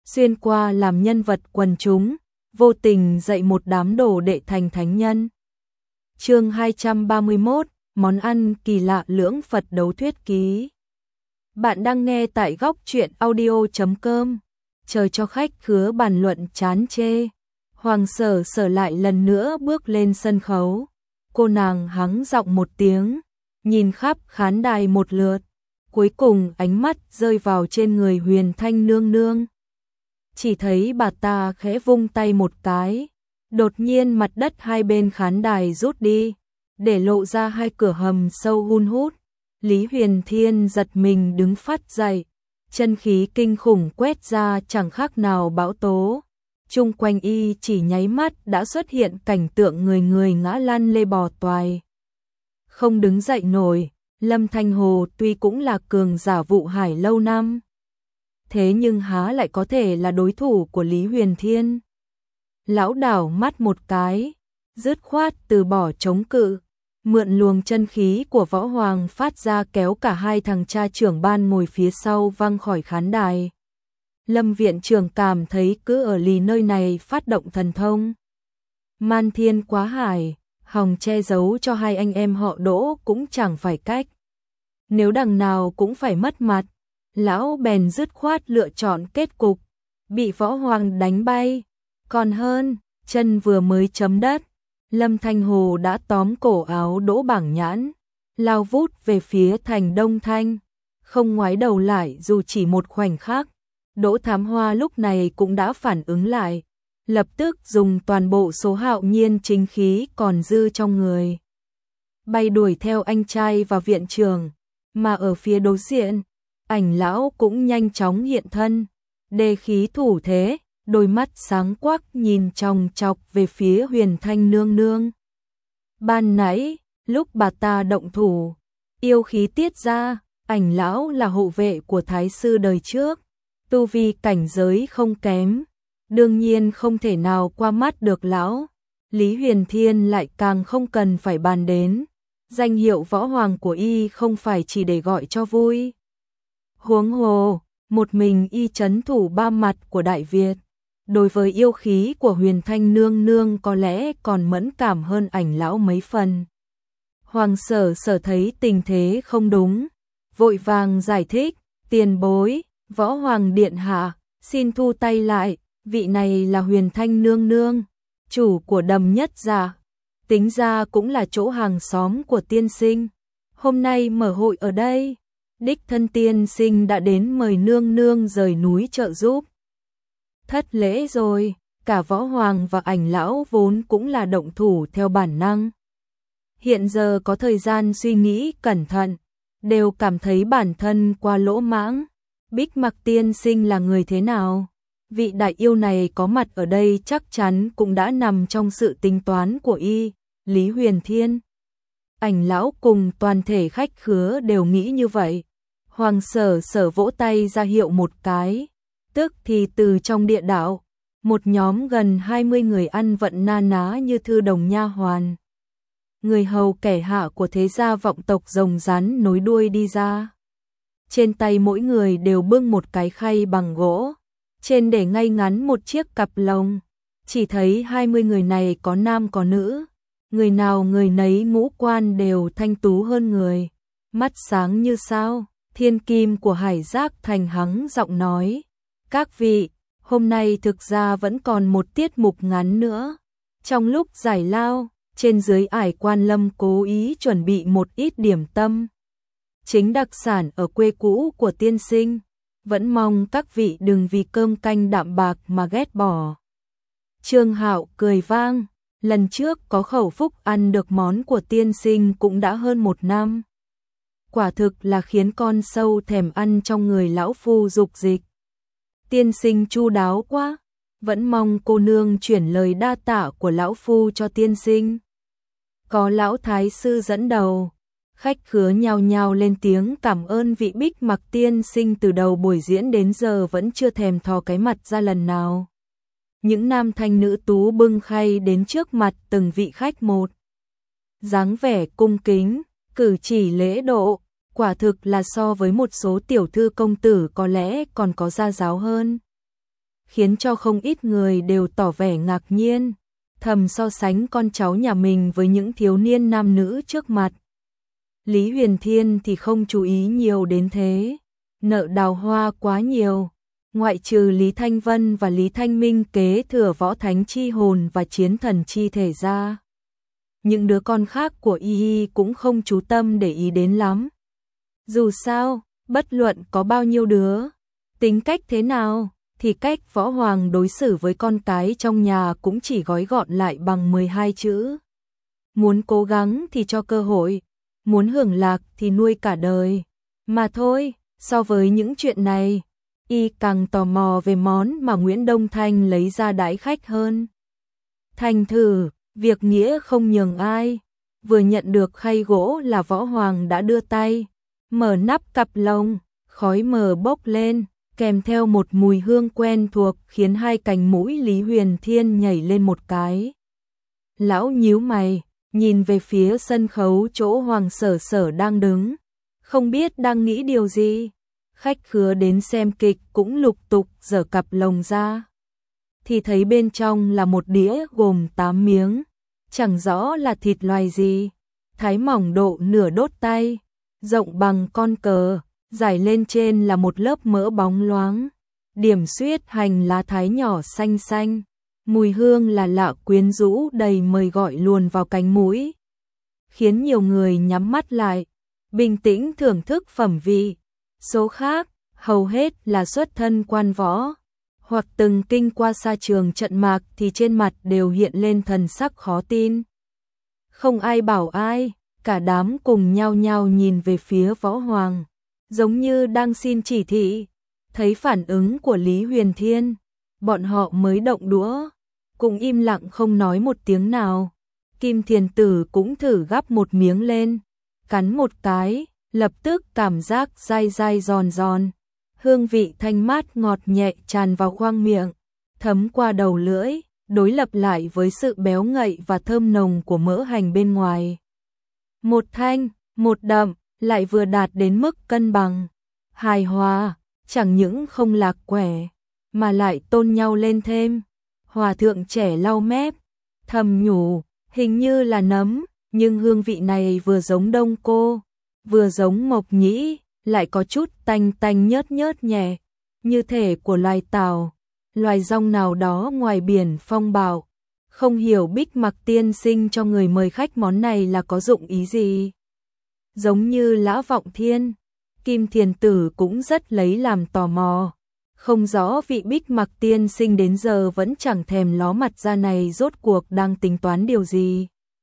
xuyên qua làm nhân vật quần chúng, vô tình dạy một đám đồ đệ thành thánh nhân. Chương 231, món ăn kỳ lạ lưỡng Phật đấu thuyết ký. Bạn đang nghe tại góc truyện audio.com. Chờ cho khách khứa bàn luận chán chê. Hoàng Sở Sở lại lần nữa bước lên sân khấu. Cô nàng hắng giọng một tiếng, nhìn khắp khán đài một lượt, cuối cùng ánh mắt rơi vào trên người Huyền Thanh nương nương. Chỉ thấy bà ta khẽ vung tay một cái, đột nhiên mặt đất hai bên khán đài rút đi, để lộ ra hai cửa hầm sâu hun hút. Lý Huyền Thiên giật mình đứng phát dậy, chân khí kinh khủng quét ra chẳng khác nào bão tố. Chung quanh y chỉ nháy mắt đã xuất hiện cảnh tượng người người ngã lăn lê bò toài, không đứng dậy nổi. Lâm Thanh Hồ tuy cũng là cường giả vụ hải lâu năm, thế nhưng há lại có thể là đối thủ của Lý Huyền Thiên. Lão đảo mắt một cái, dứt khoát từ bỏ chống cự, mượn luồng chân khí của Võ Hoàng phát ra kéo cả hai thằng cha trưởng ban ngồi phía sau văng khỏi khán đài. Lâm viện trưởng cảm thấy cứ ở lì nơi này phát động thần thông man thiên quá hải, hòng che giấu cho hai anh em họ Đỗ cũng chẳng phải cách. Nếu đằng nào cũng phải mất mặt, lão bèn dứt khoát lựa chọn kết cục bị Võ Hoàng đánh bay. Còn hơn, chân vừa mới chấm đất, Lâm Thanh Hồ đã tóm cổ áo Đỗ Bảng Nhãn, lao vút về phía thành Đông Thanh, không ngoái đầu lại dù chỉ một khoảnh khắc. Đỗ Thám Hoa lúc này cũng đã phản ứng lại, lập tức dùng toàn bộ số hạo nhiên chính khí còn dư trong người, bay đuổi theo anh trai và viện trưởng. Mà ở phía đối diện, Ảnh lão cũng nhanh chóng hiện thân, đề khí thủ thế, đôi mắt sáng quắc nhìn chòng chọc về phía Huyền Thanh nương nương. Ban nãy, lúc bà ta động thủ, yêu khí tiết ra, Ảnh lão là hộ vệ của thái sư đời trước, tu vi cảnh giới không kém, đương nhiên không thể nào qua mắt được lão. Lý Huyền Thiên lại càng không cần phải bàn đến, danh hiệu Võ Hoàng của y không phải chỉ để gọi cho vui. Huống hồ, một mình y trấn thủ ba mặt của Đại Việt, đối với yêu khí của Huyền Thanh nương nương có lẽ còn mẫn cảm hơn Ảnh lão mấy phần. Hoàng Sở Sở thấy tình thế không đúng, vội vàng giải thích, tiền bối, Võ Hoàng điện hạ, xin thu tay lại, vị này là Huyền Thanh nương nương, chủ của Đầm Nhất Dạ, tính ra cũng là chỗ hàng xóm của tiên sinh. Hôm nay mở hội ở đây, đích thân tiên sinh đã đến mời nương nương rời núi trợ giúp. Thất lễ rồi, cả Võ Hoàng và Ảnh lão vốn cũng là động thủ theo bản năng. Hiện giờ có thời gian suy nghĩ cẩn thận, đều cảm thấy bản thân qua lỗ mãng. Bích Mặc tiên sinh là người thế nào? Vị đại yêu này có mặt ở đây chắc chắn cũng đã nằm trong sự tính toán của y. Lý Huyền Thiên, Ảnh lão cùng toàn thể khách khứa đều nghĩ như vậy. Hoàng Sở Sở vỗ tay ra hiệu một cái, tức thì từ trong địa đạo, một nhóm gần 20 người ăn vận na ná như thư đồng nha hoàn, người hầu kẻ hạ của thế gia vọng tộc rồng rắn nối đuôi đi ra. Trên tay mỗi người đều bưng một cái khay bằng gỗ, trên để ngay ngắn một chiếc cặp lồng. Chỉ thấy 20 người này có nam có nữ, người nào người nấy ngũ quan đều thanh tú hơn người, mắt sáng như sao. Thiên kim của Hải Giác Thành hắng giọng nói, các vị, hôm nay thực ra vẫn còn một tiết mục ngắn nữa. Trong lúc giải lao, trên dưới ải Quan Lâm cố ý chuẩn bị một ít điểm tâm, chính đặc sản ở quê cũ của tiên sinh, vẫn mong các vị đừng vì cơm canh đạm bạc mà ghét bỏ. Trương Hạo cười vang, lần trước có khẩu phúc ăn được món của tiên sinh cũng đã hơn 1 năm. Quả thực là khiến con sâu thèm ăn trong người lão phu dục dịch. Tiên sinh chu đáo quá, vẫn mong cô nương chuyển lời đa tạ của lão phu cho tiên sinh. Có lão thái sư dẫn đầu, khách khứa nhao nhao lên tiếng cảm ơn vị Bích Mặc tiên sinh từ đầu buổi diễn đến giờ vẫn chưa thèm thò cái mặt ra lần nào. Những nam thanh nữ tú bưng khay đến trước mặt từng vị khách một, dáng vẻ cung kính, cử chỉ lễ độ, quả thực là so với một số tiểu thư công tử có lẽ còn có gia giáo hơn. khiến cho không ít người đều tỏ vẻ ngạc nhiên, thầm so sánh con cháu nhà mình với những thiếu niên nam nữ trước mặt. Lý Huyền Thiên thì không chú ý nhiều đến thế, nợ đào hoa quá nhiều, ngoại trừ Lý Thanh Vân và Lý Thanh Minh kế thừa võ thánh chi hồn và chiến thần chi thể ra. Những đứa con khác của Y cũng không chú tâm để ý đến lắm. Dù sao, bất luận có bao nhiêu đứa, tính cách thế nào, thì cách Võ Hoàng đối xử với con cái trong nhà cũng chỉ gói gọn lại bằng 12 chữ. Muốn cố gắng thì cho cơ hội, muốn hưởng lạc thì nuôi cả đời. Mà thôi, so với những chuyện này, Y càng tò mò về món mà Nguyễn Đông Thanh lấy ra đãi khách hơn. Thành thử, việc nghĩa không nhường ai, vừa nhận được khay gỗ là Võ Hoàng đã đưa tay, mở nắp cặp lồng, khói mờ bốc lên, kèm theo một mùi hương quen thuộc khiến hai cánh mũi Lý Huyền Thiên nhảy lên một cái. Lão nhíu mày, nhìn về phía sân khấu chỗ Hoàng Sở Sở đang đứng, không biết đang nghĩ điều gì. Khách khứa đến xem kịch cũng lục tục giở cặp lồng ra, thì thấy bên trong là một đĩa gồm 8 miếng, chẳng rõ là thịt loài gì, thái mỏng độ nửa đốt tay, rộng bằng con cờ, rải lên trên là một lớp mỡ bóng loáng, điểm xuyết hành lá thái nhỏ xanh xanh, mùi hương là lạ quyến rũ đầy mời gọi luồn vào cánh mũi, khiến nhiều người nhắm mắt lại, bình tĩnh thưởng thức phẩm vị. Số khác, hầu hết là xuất thân quan võ, hoặc từng kinh qua sa trường trận mạc thì trên mặt đều hiện lên thần sắc khó tin. Không ai bảo ai, cả đám cùng nhao nhao nhìn về phía Võ Hoàng, giống như đang xin chỉ thị. Thấy phản ứng của Lý Huyền Thiên, bọn họ mới động đũa, cũng im lặng không nói một tiếng nào. Kim Thiền Tử cũng thử gắp một miếng lên, cắn một cái, lập tức cảm giác dai dai giòn giòn, hương vị thanh mát ngọt nhẹ tràn vào khoang miệng, thấm qua đầu lưỡi, đối lập lại với sự béo ngậy và thơm nồng của mỡ hành bên ngoài. Một thanh, một đậm, lại vừa đạt đến mức cân bằng, hài hòa, chẳng những không lạc quẻ, mà lại tôn nhau lên thêm. Hòa thượng trẻ lau mép, thầm nhủ, hình như là nấm, nhưng hương vị này vừa giống Đông Cô, vừa giống Mộc Nhĩ, lại có chút tanh tanh nhớt nhớt nhẹ, như thể của loài tảo, loài rong nào đó ngoài biển phong bạo. Không hiểu Bích Mặc tiên sinh cho người mời khách món này là có dụng ý gì. Giống như Lã Vọng Thiên, Kim Thiền Tử cũng rất lấy làm tò mò. Không rõ vị Bích Mặc tiên sinh đến giờ vẫn chẳng thèm ló mặt ra này rốt cuộc đang tính toán điều gì.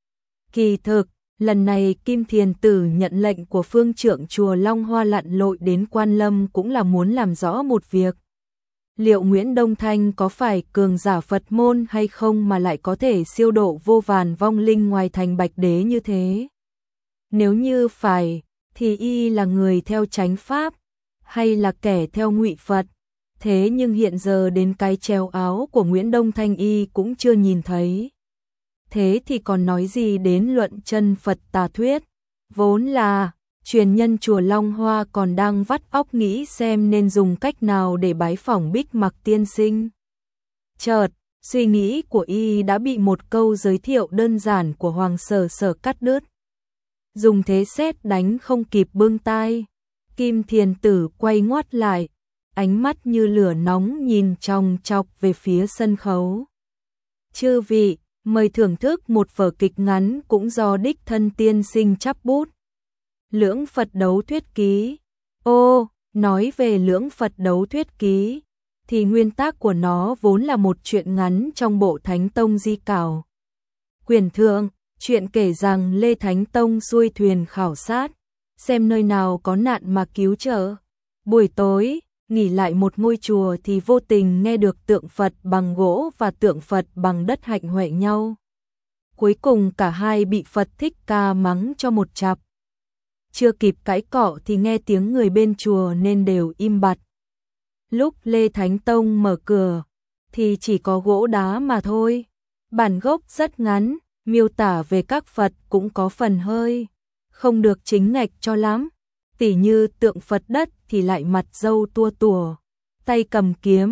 Kỳ thực, lần này Kim Thiền Tử nhận lệnh của phương trưởng chùa Long Hoa lặn lội đến Quan Lâm cũng là muốn làm rõ một việc. Liệu Nguyễn Đông Thanh có phải cường giả Phật môn hay không mà lại có thể siêu độ vô vàn vong linh ngoài thành Bạch Đế như thế? Nếu như phải, thì y là người theo chánh pháp, hay là kẻ theo ngụy Phật? Thế nhưng hiện giờ đến cái treo áo của Nguyễn Đông Thanh y cũng chưa nhìn thấy. Thế thì còn nói gì đến luận chân Phật tà thuyết? Vốn là, truyền nhân chùa Long Hoa còn đang vắt óc nghĩ xem nên dùng cách nào để bái phỏng Bích Mặc tiên sinh. Chợt, suy nghĩ của y đã bị một câu giới thiệu đơn giản của Hoàng Sở Sở cắt đứt. Dùng thế sét đánh không kịp bưng tai, Kim Thiền Tử quay ngoắt lại, ánh mắt như lửa nóng nhìn chòng chọc về phía sân khấu. Chư vị, mời thưởng thức một vở kịch ngắn cũng do đích thân tiên sinh chắp bút. Lưỡng Phật đấu thuyết ký. Ô, nói về Lưỡng Phật đấu thuyết ký, thì nguyên tác của nó vốn là một truyện ngắn trong bộ Thánh Tông Di Cảo. Quyển thượng, chuyện kể rằng Lê Thánh Tông xuôi thuyền khảo sát, xem nơi nào có nạn mà cứu trợ. Buổi tối, nghỉ lại một ngôi chùa thì vô tình nghe được tượng Phật bằng gỗ và tượng Phật bằng đất hạnh huệ nhau. Cuối cùng cả hai bị Phật Thích Ca mắng cho một chặp. Chưa kịp cãi cọ thì nghe tiếng người bên chùa nên đều im bặt. Lúc Lê Thánh Tông mở cửa thì chỉ có gỗ đá mà thôi. Bản gốc rất ngắn, miêu tả về các Phật cũng có phần hơi không được chính ngạch cho lắm. Tỉ như tượng Phật đất thì lại mặt râu tua tủa, tay cầm kiếm,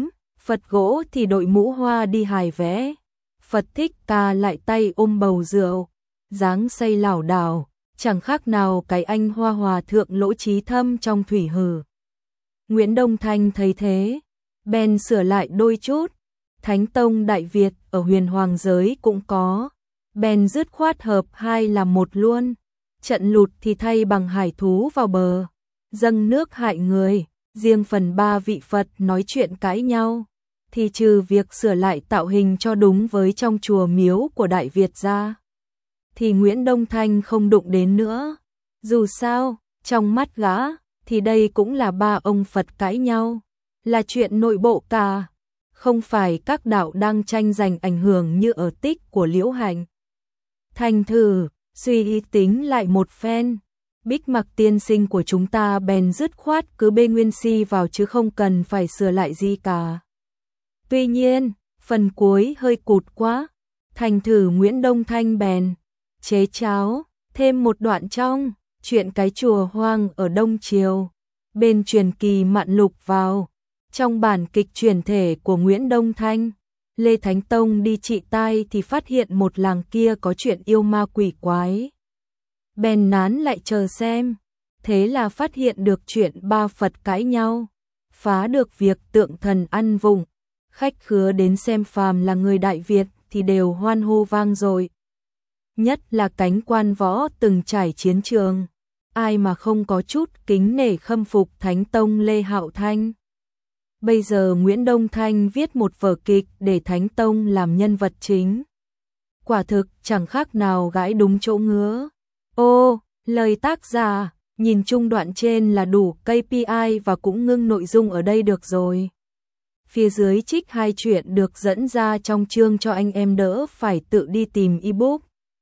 Phật gỗ thì đội mũ hoa đi hài vẽ. Phật Thích Ca lại tay ôm bầu rượu, dáng say lảo đảo, chẳng khác nào cái anh Hoa Hòa thượng Lỗ Trí Thâm trong Thủy Hử. Nguyễn Đông Thanh thấy thế, bèn sửa lại đôi chút. Thánh tông Đại Việt ở Huyền Hoàng giới cũng có, bèn dứt khoát hợp hai làm một luôn. Trận lụt thì thay bằng hải thú vào bờ, dâng nước hại người. Riêng phần ba vị Phật nói chuyện cãi nhau, thì trừ việc sửa lại tạo hình cho đúng với trong chùa miếu của Đại Việt ra, thì Nguyễn Đông Thanh không đụng đến nữa. Dù sao, trong mắt gã, thì đây cũng là ba ông Phật cãi nhau, là chuyện nội bộ cả, không phải các đạo đang tranh giành ảnh hưởng như ở tích của Liễu Hạnh. Thành thử, suy ý tính lại một phen, Bích Mặc tiên sinh của chúng ta bèn dứt khoát cứ bê nguyên si vào chứ không cần phải sửa lại gì cả. Tuy nhiên, phần cuối hơi cụt quá, thành thử Nguyễn Đông Thanh bèn chế cháo thêm một đoạn trong chuyện cái chùa hoang ở Đông Triều, bên truyền kỳ Mạn Lục vào. Trong bản kịch chuyển thể của Nguyễn Đông Thanh, Lê Thánh Tông đi trị tai thì phát hiện một làng kia có chuyện yêu ma quỷ quái. Bèn nán lại chờ xem, thế là phát hiện được chuyện ba Phật cãi nhau, phá được việc tượng thần ăn vùng. Khách khứa đến xem phàm là người Đại Việt thì đều hoan hô vang dội. Nhất là cánh quan võ từng trải chiến trường, ai mà không có chút kính nể khâm phục Thánh Tông Lê Hạo Thanh. Bây giờ Nguyễn Đông Thanh viết một vở kịch để Thánh Tông làm nhân vật chính. Quả thực chẳng khác nào gãi đúng chỗ ngứa. Ô, lời tác giả, nhìn chung đoạn trên là đủ KPI và cũng ngưng nội dung ở đây được rồi. Phía dưới trích hai chuyện được dẫn ra trong chương cho anh em đỡ phải tự đi tìm ebook.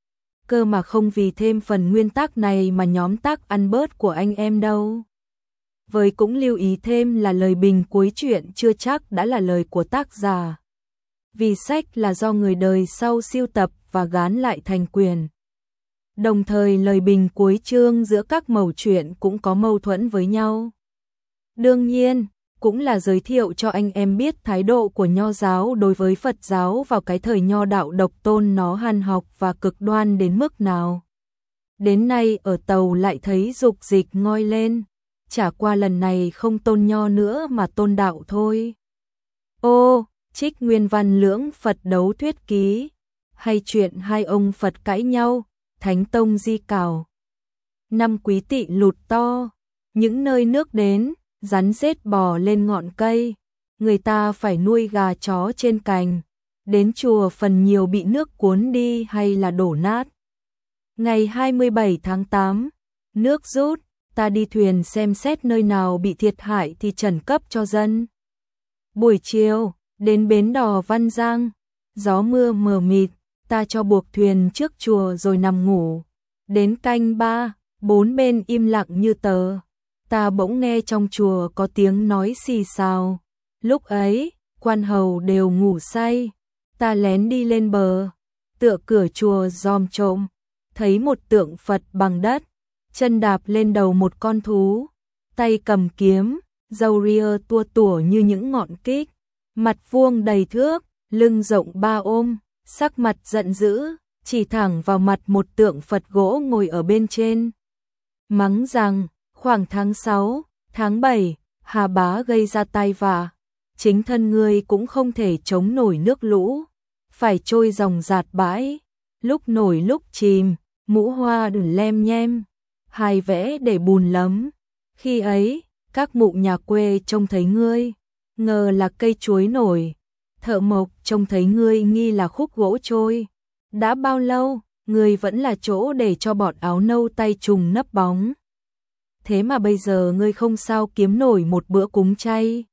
Cơ mà không vì thêm phần nguyên tác này mà nhóm tác ăn bớt của anh em đâu. Với cũng lưu ý thêm là lời bình cuối chuyện chưa chắc đã là lời của tác giả. Vì sách là do người đời sau sưu tập và gán lại thành quyền. Đồng thời lời bình cuối chương giữa các mẩu chuyện cũng có mâu thuẫn với nhau. Đương nhiên, cũng là giới thiệu cho anh em biết thái độ của Nho giáo đối với Phật giáo vào cái thời Nho đạo độc tôn nó hàn học và cực đoan đến mức nào. Đến nay ở tàu lại thấy dục dịch ngoi lên, chả qua lần này không tôn Nho nữa mà tôn đạo thôi. Ô, trích nguyên văn lưỡng Phật đấu thuyết ký, hay chuyện hai ông Phật cãi nhau, Thánh Tông di cào. Năm Quý Tỵ lụt to, những nơi nước đến, rắn rết bò lên ngọn cây, người ta phải nuôi gà chó trên cành, đến chùa phần nhiều bị nước cuốn đi hay là đổ nát. Ngày 27 tháng 8, nước rút, ta đi thuyền xem xét nơi nào bị thiệt hại thì trần cấp cho dân. Buổi chiều, đến bến đò Văn Giang, gió mưa mờ mịt, ta cho buộc thuyền trước chùa rồi nằm ngủ. Đến canh 3, 4 bên im lặng như tờ. Ta bỗng nghe trong chùa có tiếng nói xì xào. Lúc ấy, quan hầu đều ngủ say. Ta lén đi lên bờ, tựa cửa chùa dòm trộm, thấy một tượng Phật bằng đất, chân đạp lên đầu một con thú, tay cầm kiếm, râu ria tua tủa như những ngọn kích, mặt vuông đầy thước, lưng rộng 3 ôm, sắc mặt giận dữ, chỉ thẳng vào mặt một tượng Phật gỗ ngồi ở bên trên. Mắng rằng, khoảng tháng 6, tháng 7, Hà Bá gây ra tai vạ, chính thân ngươi cũng không thể chống nổi nước lũ, phải trôi dòng dạt bãi, lúc nổi lúc chìm, mũ hoa đừng lem nhem, hài vẽ để bùn lấm. Khi ấy, các mụ nhà quê trông thấy ngươi, ngờ là cây chuối nổi, thợ mộc trông thấy ngươi nghi là khúc gỗ trôi. Đã bao lâu, ngươi vẫn là chỗ để cho bọn áo nâu tay trùng nấp bóng. Thế mà bây giờ ngươi không sao kiếm nổi một bữa cúng chay.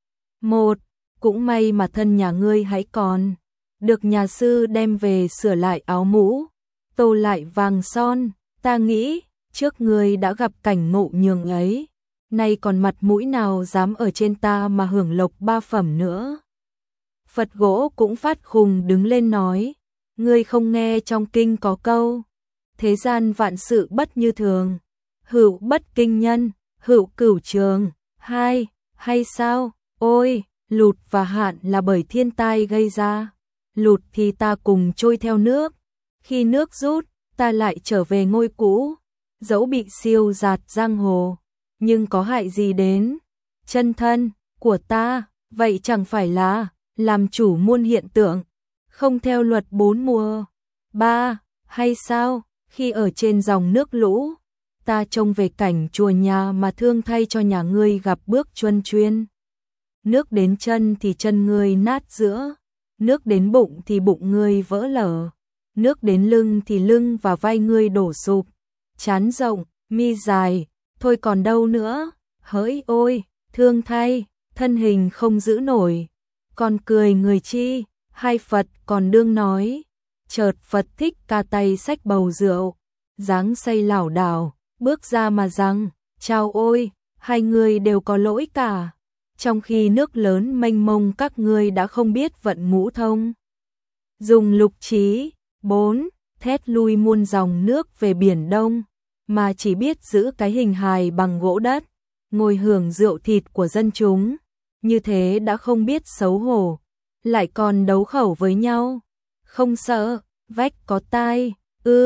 Cũng may mà thân nhà ngươi hãy còn, được nhà sư đem về sửa lại áo mũ, tô lại vàng son, ta nghĩ, trước ngươi đã gặp cảnh ngộ nhường ấy, nay còn mặt mũi nào dám ở trên ta mà hưởng lộc 3 phẩm nữa. Phật gỗ cũng phát khùng đứng lên nói, ngươi không nghe trong kinh có câu, thế gian vạn sự bất như thường, hữu bất kinh nhân, hữu cửu trường, hay sao, ôi, lụt và hạn là bởi thiên tai gây ra. Lụt thì ta cùng trôi theo nước, khi nước rút, ta lại trở về ngôi cũ, dẫu bị siêu dạt giang hồ, nhưng có hại gì đến chân thân của ta, vậy chẳng phải là làm chủ muôn hiện tượng, không theo luật bốn mùa. Ba, hay sao, khi ở trên dòng nước lũ, ta trông về cảnh chùa nhà mà thương thay cho nhà ngươi gặp bước chuân chuyên. Nước đến chân thì chân ngươi nát giữa, nước đến bụng thì bụng ngươi vỡ lở, nước đến lưng thì lưng và vai ngươi đổ sụp, trán rộng, mi dài, thôi còn đâu nữa, hỡi ôi, thương thay, thân hình không giữ nổi, còn cười người chi, hai Phật còn đương nói. Chợt Phật Thích Ca tay xách bầu rượu, dáng say lảo đảo, bước ra mà rằng, chào ôi, hai người đều có lỗi cả. Trong khi nước lớn mênh mông các ngươi đã không biết vận ngũ thông. Dùng lục trí, 4, thét lui muôn dòng nước về biển Đông, mà chỉ biết giữ cái hình hài bằng gỗ đất, ngồi hưởng rượu thịt của dân chúng, như thế đã không biết xấu hổ, lại còn đấu khẩu với nhau, không sợ, vách có tai,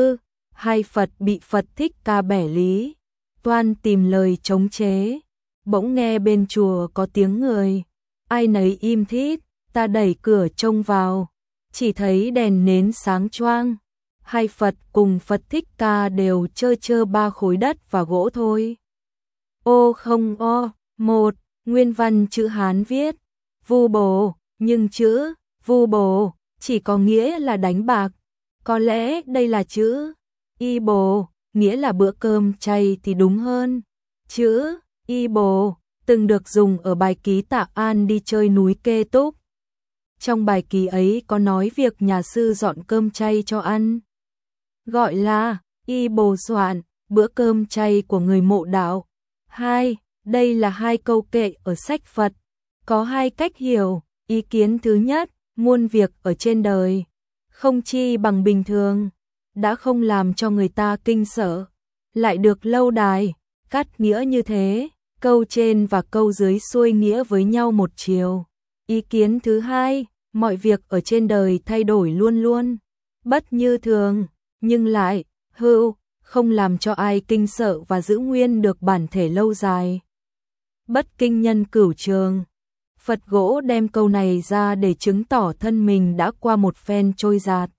hai Phật bị Phật Thích Ca bẻ lý, toan tìm lời chống chế, bỗng nghe bên chùa có tiếng người, ai nấy im thít, ta đẩy cửa trông vào, chỉ thấy đèn nến sáng choang, hai Phật cùng Phật Thích Ca đều chơ ba khối đất và gỗ thôi. Ô không o, một, nguyên văn chữ Hán viết, vu bồ, nhưng chữ vu bồ chỉ có nghĩa là đánh bạc, có lẽ đây là chữ y bồ, nghĩa là bữa cơm chay thì đúng hơn. Chữ y bồ từng được dùng ở bài ký Tạ An đi chơi núi Kê Túc. Trong bài ký ấy có nói việc nhà sư dọn cơm chay cho ăn, gọi là y bồ soạn, bữa cơm chay của người mộ đạo. 2. Đây là hai câu kệ ở sách Phật, có hai cách hiểu. Ý kiến thứ nhất, muôn việc ở trên đời, không chi bằng bình thường, đã không làm cho người ta kinh sợ, lại được lâu đài, cắt nghĩa như thế, câu trên và câu dưới xuôi nghĩa với nhau một chiều. Ý kiến thứ hai, mọi việc ở trên đời thay đổi luôn luôn, bất như thường, nhưng lại hữu, không làm cho ai kinh sợ và giữ nguyên được bản thể lâu dài. Bất kinh nhân cửu trường. Phật gỗ đem câu này ra để chứng tỏ thân mình đã qua một phen trôi giạt,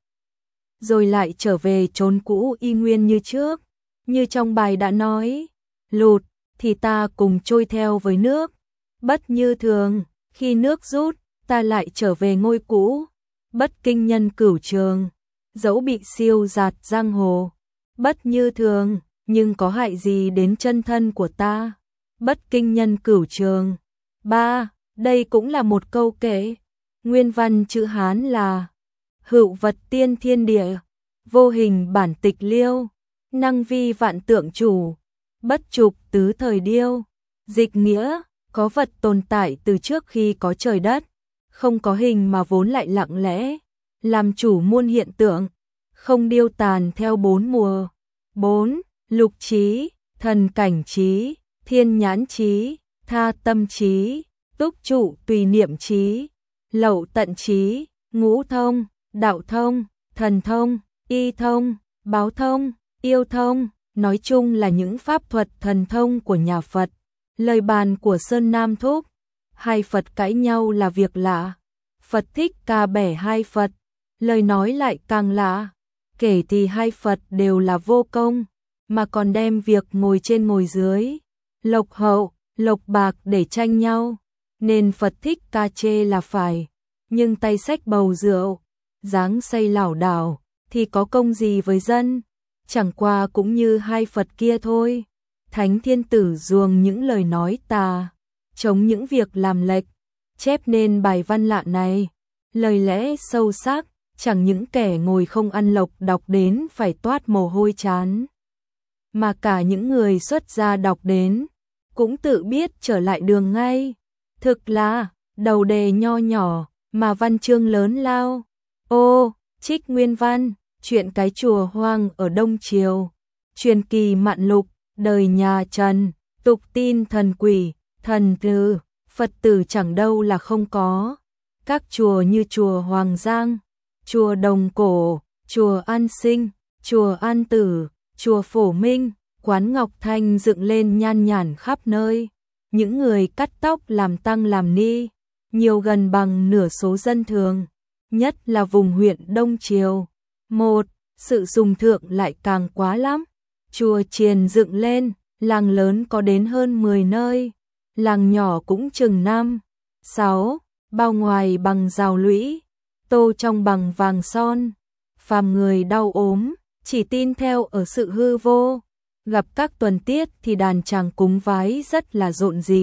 rồi lại trở về chốn cũ y nguyên như trước. Như trong bài đã nói, lụt thì ta cùng trôi theo với nước, bất như thường, khi nước rút, ta lại trở về ngôi cũ, bất kinh nhân cửu trường, dẫu bị siêu dạt giang hồ, bất như thường, nhưng có hại gì đến chân thân của ta, bất kinh nhân cửu trường. 3. Đây cũng là một câu kệ, nguyên văn chữ Hán là hữu vật tiên thiên địa, vô hình bản tịch liêu, năng vi vạn tượng chủ, bất trục tứ thời điêu. Dịch nghĩa, có vật tồn tại từ trước khi có trời đất, không có hình mà vốn lại lặng lẽ, làm chủ muôn hiện tượng, không điêu tàn theo bốn mùa. 4. Lục trí, thần cảnh trí, thiên nhãn trí, tha tâm trí, túc trụ tùy niệm trí, lậu tận trí, ngũ thông, đạo thông, thần thông, y thông, báo thông, yêu thông, nói chung là những pháp thuật thần thông của nhà Phật. Lời bàn của Sơn Nam Thúc, hai Phật cãi nhau là việc lạ, Phật Thích Ca bẻ hai Phật, lời nói lại càng lạ, kể thì hai Phật đều là vô công, mà còn đem việc ngồi trên ngồi dưới, lộc hậu, lộc bạc để tranh nhau, nên Phật Thích Ca chê là phải, nhưng tay xách bầu rượu, dáng say lảo đảo, thì có công gì với dân, chẳng qua cũng như hai Phật kia thôi. Thánh Thiên Tử ruồng những lời nói tà, chống những việc làm lệch, chép nên bài văn lạ này, lời lẽ sâu sắc, chẳng những kẻ ngồi không ăn lộc đọc đến phải toát mồ hôi chán, mà cả những người xuất gia đọc đến, cũng tự biết trở lại đường ngay. Thực là, đầu đề nho nhỏ, mà văn chương lớn lao. Ô, trích nguyên văn, chuyện cái chùa hoang ở Đông Triều, truyền kỳ mạn lục, đời nhà Trần, tục tin thần quỷ, thần từ, Phật tử chẳng đâu là không có. Các chùa như chùa Hoàng Giang, chùa Đồng Cổ, chùa An Sinh, chùa An Tử, chùa Phổ Minh, quán Ngọc Thanh dựng lên nhan nhản khắp nơi. Những người cắt tóc làm tăng làm ni, nhiều gần bằng nửa số dân thường, nhất là vùng huyện Đông Triều. Sự sùng thượng lại càng quá lắm. Chùa chiền dựng lên, làng lớn có đến hơn 10 nơi, làng nhỏ cũng chừng 5, 6, bao ngoài bằng rào lũy, tô trong bằng vàng son. Phàm người đau ốm, chỉ tin theo ở sự hư vô. Gặp các tuần tiết thì đàn tràng cúng vái rất là rộn rịp.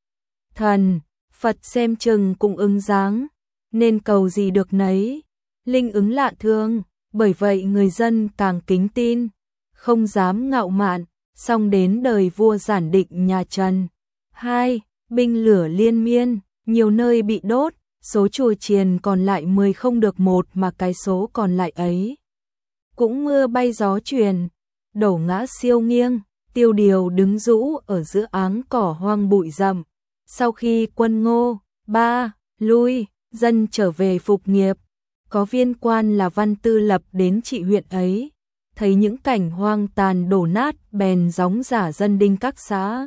Thần, Phật xem chừng cũng ứng dáng, nên cầu gì được nấy. Linh ứng lạ thường, bởi vậy người dân càng kính tin, không dám ngạo mạn. Xong đến đời vua Giản Định nhà Trần 2, binh lửa liên miên, nhiều nơi bị đốt, số chùa chiền còn lại 10 không được 1 mà cái số còn lại ấy cũng mưa bay gió truyền, đổ ngã siêu nghiêng. Tiêu Điều đứng rũ ở giữa áng cỏ hoang bụi rậm. Sau khi quân Ngô Ba lui, dân trở về phục nghiệp, có viên quan là Văn Tư Lập đến trị huyện ấy, thấy những cảnh hoang tàn đổ nát bèn gióng giả dân đinh các xã.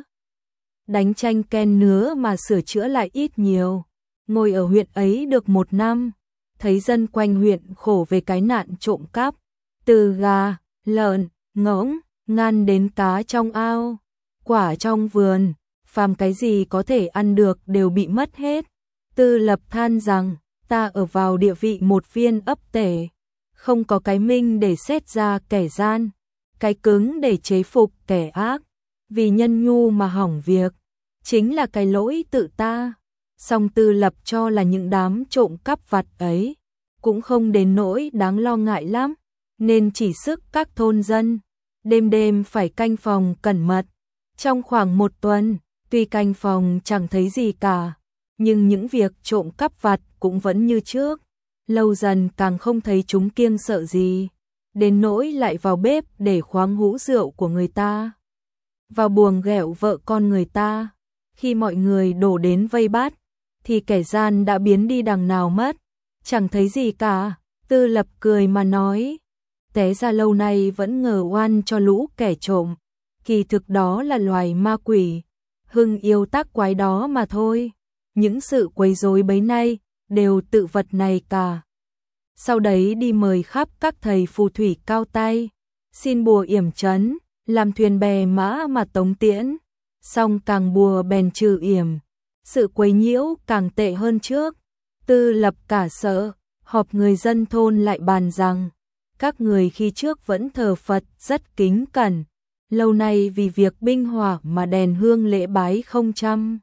Đánh tranh ken nứa mà sửa chữa lại ít nhiều. Ngồi ở huyện ấy được 1 năm, thấy dân quanh huyện khổ về cái nạn trộm cắp, từ gà, lợn, ngỗng, ngan đến cá trong ao, quả trong vườn, phàm cái gì có thể ăn được đều bị mất hết. Tư Lập than rằng, ta ở vào địa vị một viên ấp tể, không có cái minh để xét ra kẻ gian, cái cứng để chế phục kẻ ác, vì nhân nhu mà hỏng việc, chính là cái lỗi tự ta. Song Tư Lập cho là những đám trộm cắp vặt ấy cũng không đến nỗi đáng lo ngại lắm, nên chỉ sức các thôn dân đêm đêm phải canh phòng cẩn mật. Trong khoảng 1 tuần, tuy canh phòng chẳng thấy gì cả, nhưng những việc trộm cắp vặt cũng vẫn như trước. Lâu dần càng không thấy chúng kiêng sợ gì, đến nỗi lại vào bếp để khoáng hũ rượu của người ta, vào buồng ghẹo vợ con người ta. Khi mọi người đổ đến vây bắt, thì kẻ gian đã biến đi đằng nào mất, chẳng thấy gì cả. Tư Lập cười mà nói, té ra lâu nay vẫn ngờ oan cho lũ kẻ trộm, kỳ thực đó là loài ma quỷ, hưng yêu tác quái đó mà thôi. Những sự quấy rối bấy nay đều tự vật này cả. Sau đấy đi mời khắp các thầy phù thủy cao tay, xin bùa yểm trấn, làm thuyền bè mã mà tống tiễn. Xong càng bùa bèn trừ yểm, sự quấy nhiễu càng tệ hơn trước. Tư Lập cả sợ, họp người dân thôn lại bàn rằng, các người khi trước vẫn thờ Phật rất kính cẩn, lâu nay vì việc binh hỏa mà đèn hương lễ bái không chăm,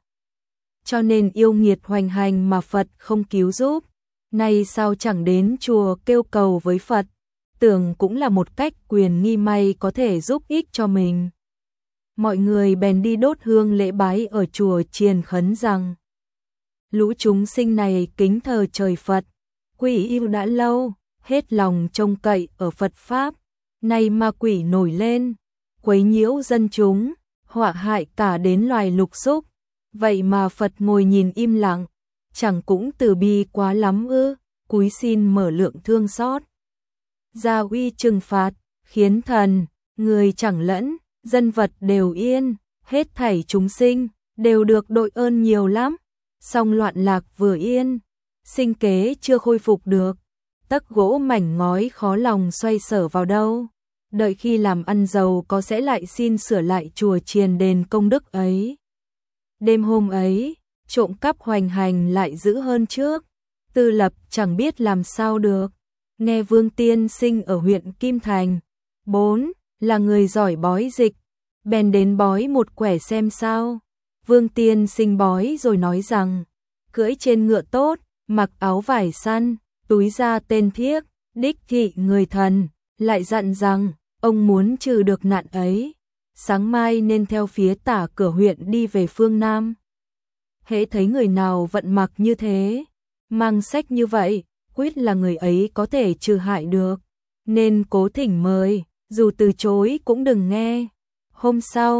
cho nên yêu nghiệt hoành hành mà Phật không cứu giúp. Nay sao chẳng đến chùa kêu cầu với Phật, tưởng cũng là một cách quyền nghi may có thể giúp ích cho mình. Mọi người bèn đi đốt hương lễ bái ở chùa chiền khấn rằng, lũ chúng sinh này kính thờ trời Phật, quy y đã lâu, hết lòng trông cậy ở Phật Pháp, nay ma quỷ nổi lên, quấy nhiễu dân chúng, họa hại cả đến loài lục súc. Vậy mà Phật ngồi nhìn im lặng, chẳng cũng từ bi quá lắm ư, cúi xin mở lượng thương xót, gia uy trừng phạt, khiến thần, người chẳng lẫn, dân vật đều yên, hết thảy chúng sinh đều được đội ơn nhiều lắm. Song loạn lạc vừa yên, sinh kế chưa khôi phục được, tấc gỗ mảnh ngói khó lòng xoay sở vào đâu. Đợi khi làm ăn giàu có sẽ lại xin sửa lại chùa chiền đền công đức ấy. Đêm hôm ấy, trộm cắp hoành hành lại dữ hơn trước. Tư Lập chẳng biết làm sao được. Nghe Vương Tiên Sinh ở huyện Kim Thành 4 là người giỏi bói dịch, bèn đến bói một quẻ xem sao. Vương Tiên Sinh bói rồi nói rằng, cưỡi trên ngựa tốt, mặc áo vải săn, túi da tên thiếc, đích thị người thần, lại dặn rằng, ông muốn trừ được nạn ấy, sáng mai nên theo phía tả cửa huyện đi về phương Nam. Hễ thấy người nào vận mặc như thế, mang sách như vậy, quyết là người ấy có thể trừ hại được, nên cố thỉnh mời, dù từ chối cũng đừng nghe. Hôm sau,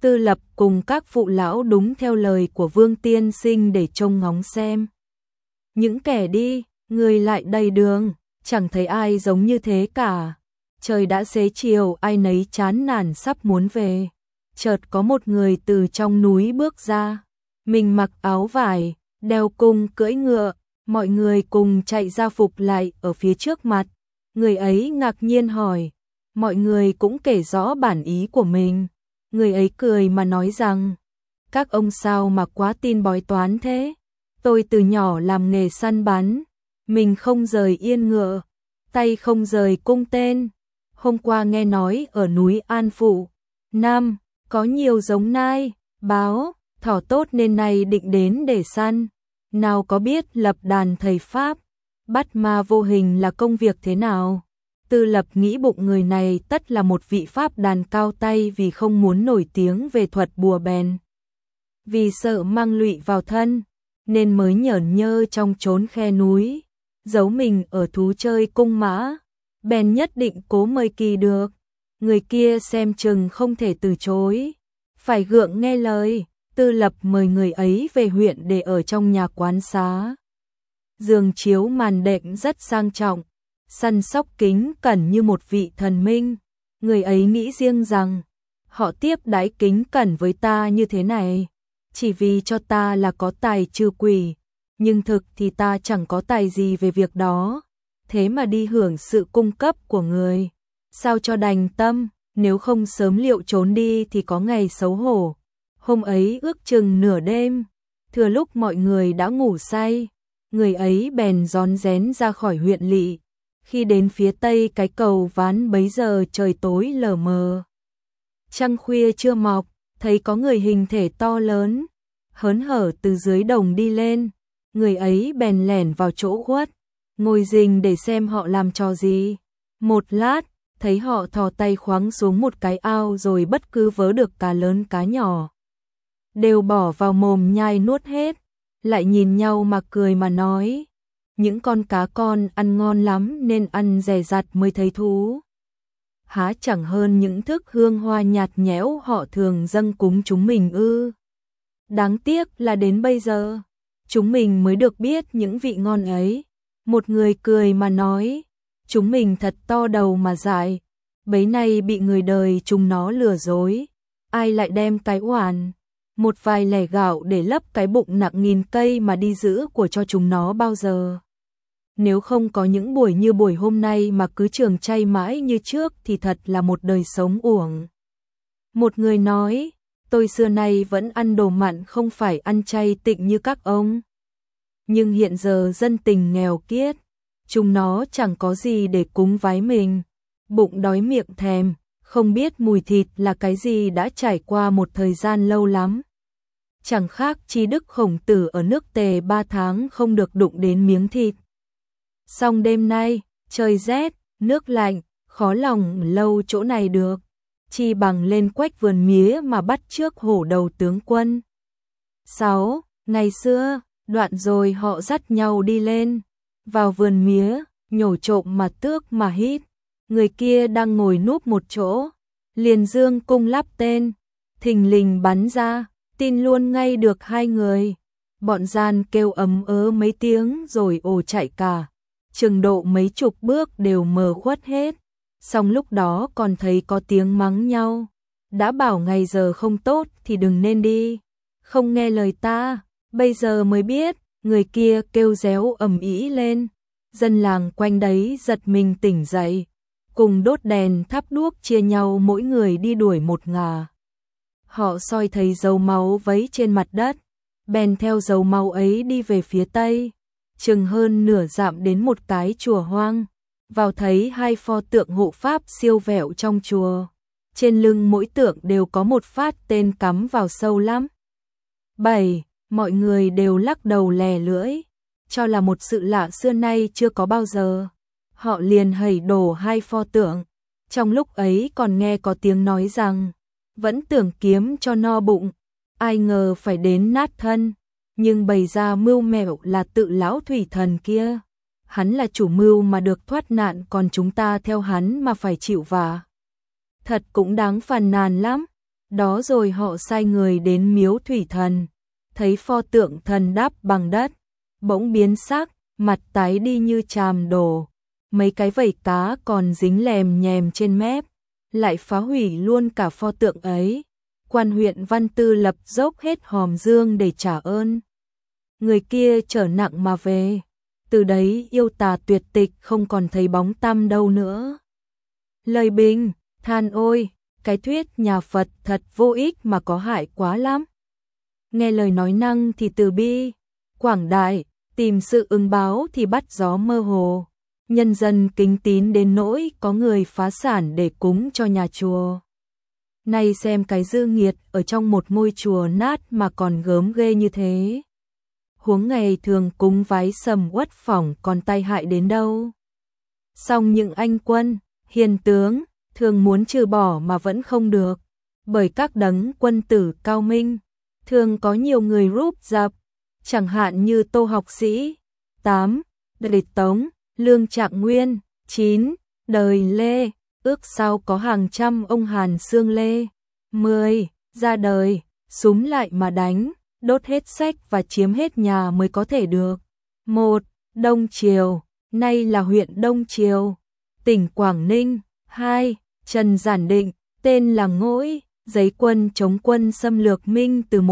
Tư Lập cùng các phụ lão đúng theo lời của Vương tiên sinh để trông ngóng xem. Những kẻ đi, người lại đầy đường, chẳng thấy ai giống như thế cả. Trời đã xế chiều, ai nấy chán nản sắp muốn về. Chợt có một người từ trong núi bước ra. Mình mặc áo vải, đeo cung cưỡi ngựa, mọi người cùng chạy ra phục lại ở phía trước mặt. Người ấy ngạc nhiên hỏi, mọi người cũng kể rõ bản ý của mình. Người ấy cười mà nói rằng, các ông sao mà quá tin bói toán thế? Tôi từ nhỏ làm nghề săn bắn, mình không rời yên ngựa, tay không rời cung tên. Hôm qua nghe nói ở núi An Phụ, Nam, có nhiều giống nai, báo, thỏ tốt nên nay định đến để săn. Nào có biết lập đàn thầy Pháp, bắt ma vô hình là công việc thế nào? Tư Lập nghĩ bụng người này tất là một vị pháp đàn cao tay vì không muốn nổi tiếng về thuật bùa bèn. Vì sợ mang lụy vào thân, nên mới nhởn nhơ trong chốn khe núi, giấu mình ở thú chơi cung mã, bèn nhất định cố mời kỳ được. Người kia xem chừng không thể từ chối, phải gượng nghe lời. Tư Lập mời người ấy về huyện để ở trong nhà quán xá. Giường chiếu màn đệm rất sang trọng, săn sóc kính cẩn như một vị thần minh. Người ấy nghĩ riêng rằng, họ tiếp đãi kính cẩn với ta như thế này, chỉ vì cho ta là có tài trừ quỷ, nhưng thực thì ta chẳng có tài gì về việc đó, thế mà đi hưởng sự cung cấp của người. Sao cho đành tâm, nếu không sớm liệu trốn đi thì có ngày xấu hổ. Hôm ấy ước chừng nửa đêm, thừa lúc mọi người đã ngủ say, người ấy bèn rón rén ra khỏi huyện lỵ. Khi đến phía tây cái cầu ván bấy giờ trời tối lờ mờ. Trăng khuya chưa mọc, thấy có người hình thể to lớn, hớn hở từ dưới đồng đi lên. Người ấy bèn lẻn vào chỗ khuất, ngồi rình để xem họ làm trò gì. Một lát, thấy họ thò tay khoáng xuống một cái ao rồi bất cứ vớ được cá lớn cá nhỏ, đều bỏ vào mồm nhai nuốt hết, lại nhìn nhau mà cười mà nói, những con cá con ăn ngon lắm nên ăn dè dặt mới thấy thú. Há chẳng hơn những thức hương hoa nhạt nhẽo họ thường dâng cúng chúng mình ư? Đáng tiếc là đến bây giờ, chúng mình mới được biết những vị ngon ấy. Một người cười mà nói, chúng mình thật to đầu mà dại, bấy nay bị người đời chúng nó lừa dối, ai lại đem cái oàn, một vài lẻ gạo để lấp cái bụng nặng nghìn cây mà đi giữ của cho chúng nó bao giờ. Nếu không có những buổi như buổi hôm nay mà cứ trường chay mãi như trước thì thật là một đời sống uổng. Một người nói, tôi xưa nay vẫn ăn đồ mặn không phải ăn chay tịnh như các ông. Nhưng hiện giờ dân tình nghèo kiết, chúng nó chẳng có gì để cúng vái mình, bụng đói miệng thèm, không biết mùi thịt là cái gì đã trải qua một thời gian lâu lắm. Chẳng khác chi Đức Khổng Tử ở nước Tề 3 tháng không được đụng đến miếng thịt. Song đêm nay, trời rét, nước lạnh, khó lòng lâu chỗ này được, chi bằng lên quách vườn mía mà bắt trước hổ đầu tướng quân. 6. Ngày xưa, đoạn rồi họ dắt nhau đi lên, vào vườn mía, nhổ trộm mà tước mà hít. Người kia đang ngồi núp một chỗ, liền dương cung lắp tên, thình lình bắn ra, tin luôn ngay được hai người. Bọn gian kêu ấm ớ mấy tiếng rồi ồ chạy cả, chừng độ mấy chục bước đều mờ khuất hết. Xong lúc đó còn thấy có tiếng mắng nhau, đã bảo ngày giờ không tốt thì đừng nên đi, không nghe lời ta, bây giờ mới biết. Người kia kêu réo ầm ĩ lên, dân làng quanh đấy giật mình tỉnh dậy, cùng đốt đèn thắp đuốc chia nhau mỗi người đi đuổi một ngả. Họ soi thấy dấu máu vấy trên mặt đất, bèn theo dấu máu ấy đi về phía tây, chừng hơn nửa dặm đến một cái chùa hoang, vào thấy hai pho tượng hộ pháp siêu vẹo trong chùa, trên lưng mỗi tượng đều có một phát tên cắm vào sâu lắm. 7. Mọi người đều lắc đầu lè lưỡi, cho là một sự lạ xưa nay chưa có bao giờ. Họ liền hầy đổ hai pho tượng. Trong lúc ấy còn nghe có tiếng nói rằng, vẫn tưởng kiếm cho no bụng, ai ngờ phải đến nát thân. Nhưng bày ra mưu mẹo là tự lão thủy thần kia. Hắn là chủ mưu mà được thoát nạn, còn chúng ta theo hắn mà phải chịu vả. Thật cũng đáng phàn nàn lắm. Đó rồi họ sai người đến miếu thủy thần, thấy pho tượng thần đáp bằng đất, bỗng biến sắc, mặt tái đi như chàm đổ, mấy cái vảy cá còn dính lèm nhèm trên mép, lại phá hủy luôn cả pho tượng ấy. Quan huyện Văn Tư lập dốc hết hòm dương để trả ơn. Người kia trở nặng mà về, từ đấy yêu tà tuyệt tịch không còn thấy bóng tăm đâu nữa. Lời bình, than ôi, cái thuyết nhà Phật thật vô ích mà có hại quá lắm. Nghe lời nói năng thì từ bi, quảng đại, tìm sự ứng báo thì bắt gió mơ hồ. Nhân dân kính tín đến nỗi có người phá sản để cúng cho nhà chùa. Nay xem cái dư nghiệt ở trong một ngôi chùa nát mà còn gớm ghê như thế. Huống ngày thường cúng vái sầm uất phỏng còn tai hại đến đâu. Song những anh quân, hiền tướng, thường muốn trừ bỏ mà vẫn không được. Bởi các đấng quân tử cao minh, thường có nhiều người rúp dập, chẳng hạn như Tô Học Sĩ, 8. Đời Tống, Lương Trạng Nguyên, 9. Đời Lê, ước sau có hàng trăm ông Hàn Xương Lê, 10. Ra đời, súm lại mà đánh, đốt hết sách và chiếm hết nhà mới có thể được. 1. Đông Triều, nay là huyện Đông Triều, tỉnh Quảng Ninh. 2. Trần Giản Định, tên là Ngỗi, giấy quân chống quân xâm lược Minh từ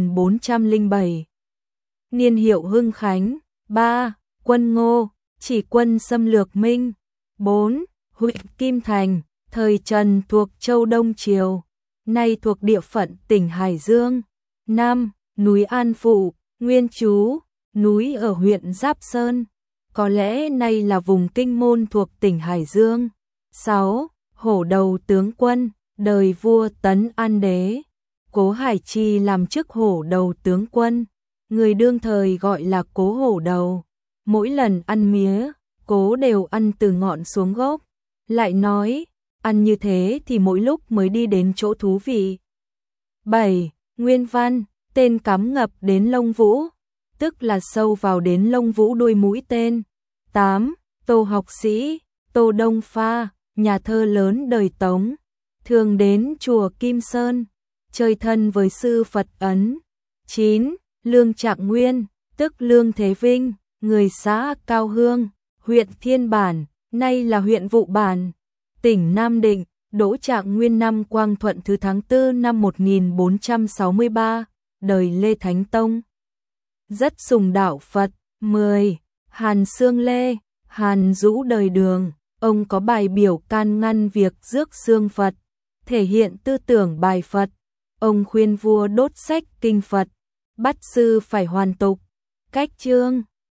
1407. Niên hiệu Hưng Khánh. 3. Quân Ngô, chỉ quân xâm lược Minh. 4. Huyện Kim Thành, thời Trần thuộc Châu Đông Triều, nay thuộc địa phận tỉnh Hải Dương. 5. Núi An Phụ, nguyên trú, núi ở huyện Giáp Sơn, có lẽ nay là vùng Kinh Môn thuộc tỉnh Hải Dương. 6. Hổ Đầu tướng quân, đời vua Tấn An Đế, Cố Hải Chi làm chức Hổ Đầu tướng quân, người đương thời gọi là Cố Hổ Đầu. Mỗi lần ăn mía, Cố đều ăn từ ngọn xuống gốc, lại nói, ăn như thế thì mỗi lúc mới đi đến chỗ thú vị. 7. Nguyên Văn, tên cắm ngập đến lông vũ, tức là sâu vào đến lông vũ đuôi mũi tên. 8. Tô Học Sĩ, Tô Đông Pha, nhà thơ lớn đời Tống, thường đến chùa Kim Sơn, chơi thân với sư Phật Ấn. 9. Lương Trạng Nguyên, tức Lương Thế Vinh, người xã Cao Hương, huyện Thiên Bản, nay là huyện Vụ Bản, tỉnh Nam Định. Đỗ Trạng Nguyên năm Quang Thuận thứ tháng 4 năm 1463, đời Lê Thánh Tông. Rất sùng đạo Phật. 10. Hàn Xương Lê, Hàn Dũ đời Đường, ông có bài biểu can ngăn việc rước xương Phật, thể hiện tư tưởng bài Phật. Ông khuyên vua đốt sách kinh Phật, bắt sư phải hoàn tục. Cách chương